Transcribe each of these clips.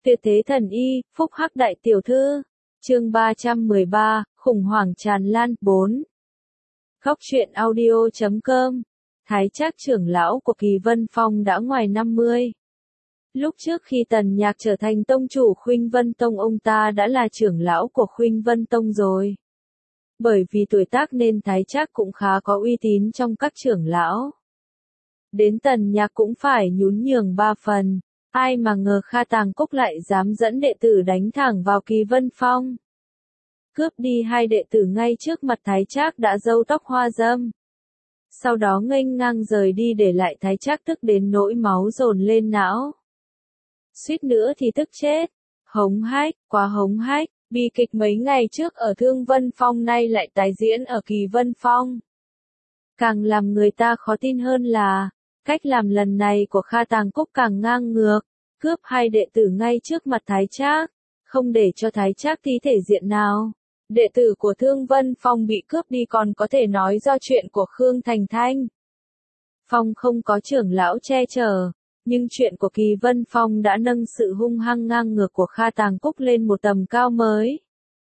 Tuyệt thế thần y, phúc hắc đại tiểu thư. Chương 313, khủng hoảng tràn lan. 4. Góc truyện audio.com. Thái Trác trưởng lão của Kỳ Vân Phong đã ngoài 50. Lúc trước khi Tần Nhạc trở thành tông chủ Khuynh Vân Tông, ông ta đã là trưởng lão của Khuynh Vân Tông rồi. Bởi vì tuổi tác nên Thái Trác cũng khá có uy tín trong các trưởng lão. Đến Tần Nhạc cũng phải nhún nhường 3 phần. Ai mà ngờ Kha Tàng Cốc lại dám dẫn đệ tử đánh thẳng vào Kỳ Vân Phong. Cướp đi 2 đệ tử ngay trước mặt Thái Trác đã râu tóc hoa râm. Sau đó nghênh ngang rời đi để lại Thái Trác tức đến nỗi máu dồn lên não. Suýt nữa thì tức chết. Hống hách, quá hống hách, bi kịch mấy ngày trước ở Thương Vân Phong nay lại tái diễn ở Kỳ Vân Phong. Càng làm người ta khó tin hơn là, cách làm lần này của Kha Tàng Cốc càng ngang ngược, cướp 2 đệ tử ngay trước mặt Thái Trác, không để cho Thái Trác thi thể diện nào. Đệ tử của Thương Vân Phong bị cướp đi còn có thể nói do chuyện của Khương Thành Thanh. Phong không có trưởng lão che chở, nhưng chuyện của Kỳ Vân Phong đã nâng sự hung hăng ngang ngược của Kha Tàng Cốc lên một tầm cao mới.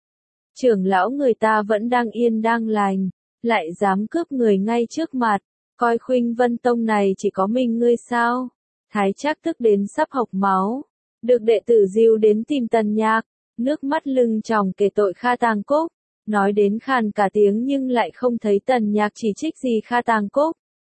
Trưởng lão người ta vẫn đang yên đang lành, lại dám cướp người ngay trước mặt, coi Khuynh Vân Tông này chỉ có mình ngươi sao? Thái Trác tức đến sắp hộc máu, được đệ tử dìu đến tìm Tần Nhạc, nước mắt lưng tròng kể tội Kha Tàng Cốc, nói đến khàn cả tiếng nhưng lại không thấy Tần Nhạc chỉ trích gì Kha Tàng Cốc.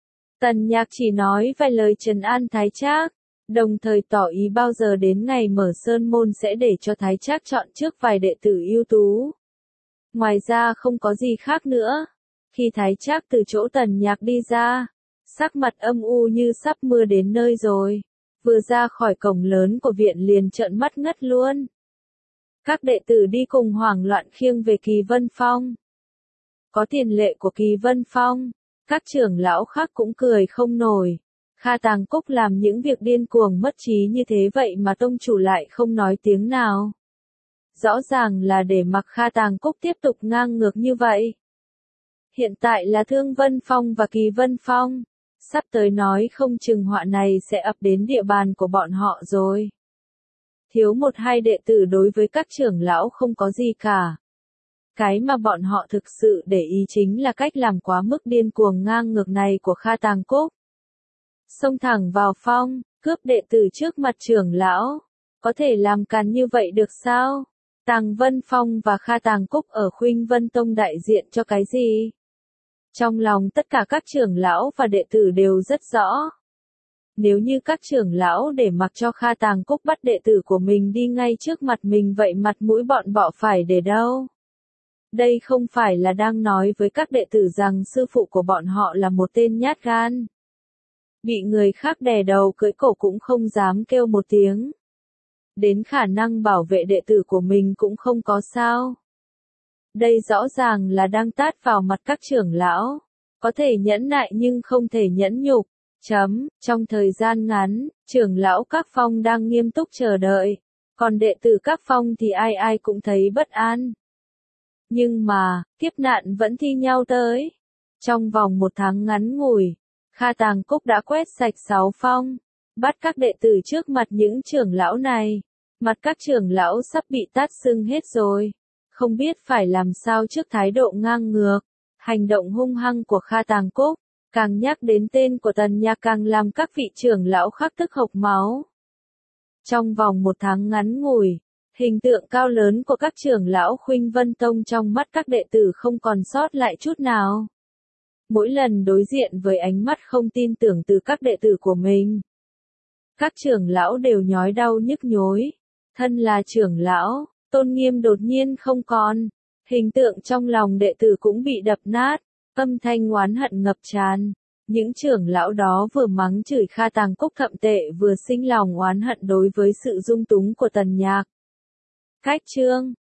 Tần Nhạc chỉ nói vài lời trấn an Thái Trác, đồng thời tỏ ý bao giờ đến ngày mở sơn môn sẽ để cho Thái Trác chọn trước vài đệ tử ưu tú. Ngoài ra không có gì khác nữa. Khi Thái Trác từ chỗ Tần Nhạc đi ra, sắc mặt âm u như sắp mưa đến nơi rồi, vừa ra khỏi cổng lớn của viện liền trợn mắt ngất luôn. Các đệ tử đi cùng hoảng loạn khiêng về Kỳ Vân Phong. Có tiền lệ của Kỳ Vân Phong, các trưởng lão khác cũng cười không nổi. Kha Tàng Cốc làm những việc điên cuồng mất trí như thế vậy mà tông chủ lại không nói tiếng nào. Rõ ràng là để mặc Kha Tàng Cốc tiếp tục ngang ngược như vậy. Hiện tại là Thương Vân Phong và Kỳ Vân Phong, sắp tới nói không chừng họa này sẽ ập đến địa bàn của bọn họ rồi. Thiếu 1-2 đệ tử đối với các trưởng lão không có gì cả. Cái mà bọn họ thực sự để ý chính là cách làm quá mức điên cuồng ngang ngược này của Kha Tàng Cốc. Xông thẳng vào phong, cướp đệ tử trước mặt trưởng lão, có thể làm càn như vậy được sao? Tàng Vân Phong và Kha Tàng Cốc ở Khuynh Vân Tông đại diện cho cái gì? Trong lòng tất cả các trưởng lão và đệ tử đều rất rõ. Nếu như các trưởng lão để mặc cho Kha Tàng Cốc bắt đệ tử của mình đi ngay trước mặt mình vậy mặt mũi bọn bọ phải để đâu? Đây không phải là đang nói với các đệ tử rằng sư phụ của bọn họ là một tên nhát gan. Bị người khác đè đầu cưỡi cổ cũng không dám kêu một tiếng. Đến khả năng bảo vệ đệ tử của mình cũng không có sao. Đây rõ ràng là đang tát vào mặt các trưởng lão. Có thể nhẫn nại nhưng không thể nhẫn nhục. Trong thời gian ngắn, trưởng lão các phong đang nghiêm túc chờ đợi. Còn đệ tử các phong thì ai ai cũng thấy bất an. Nhưng mà, kiếp nạn vẫn thi nhau tới. Trong vòng 1 tháng ngắn ngủi, Kha Tàng Cốc đã quét sạch 6 phong, bắt các đệ tử trước mặt những trưởng lão này. Mặt các trưởng lão sắp bị tát sưng hết rồi. Không biết phải làm sao trước thái độ ngang ngược, hành động hung hăng của Kha Tàng Cốc. Càng nhắc đến tên của Tần Nhạc càng làm các vị trưởng lão khác tức hộc máu. Trong vòng 1 tháng ngắn ngủi, hình tượng cao lớn của các trưởng lão Khuynh Vân Tông trong mắt các đệ tử không còn sót lại chút nào. Mỗi lần đối diện với ánh mắt không tin tưởng từ các đệ tử của mình, các trưởng lão đều nhói đau nhức nhối. Thân là trưởng lão, tôn nghiêm đột nhiên không còn, hình tượng trong lòng đệ tử cũng bị đập nát, âm thanh oán hận ngập tràn. Những trưởng lão đó vừa mắng chửi Kha Tàng Cốc thậm tệ vừa sinh lòng oán hận đối với sự dung túng của Tần Nhạc. Cách chương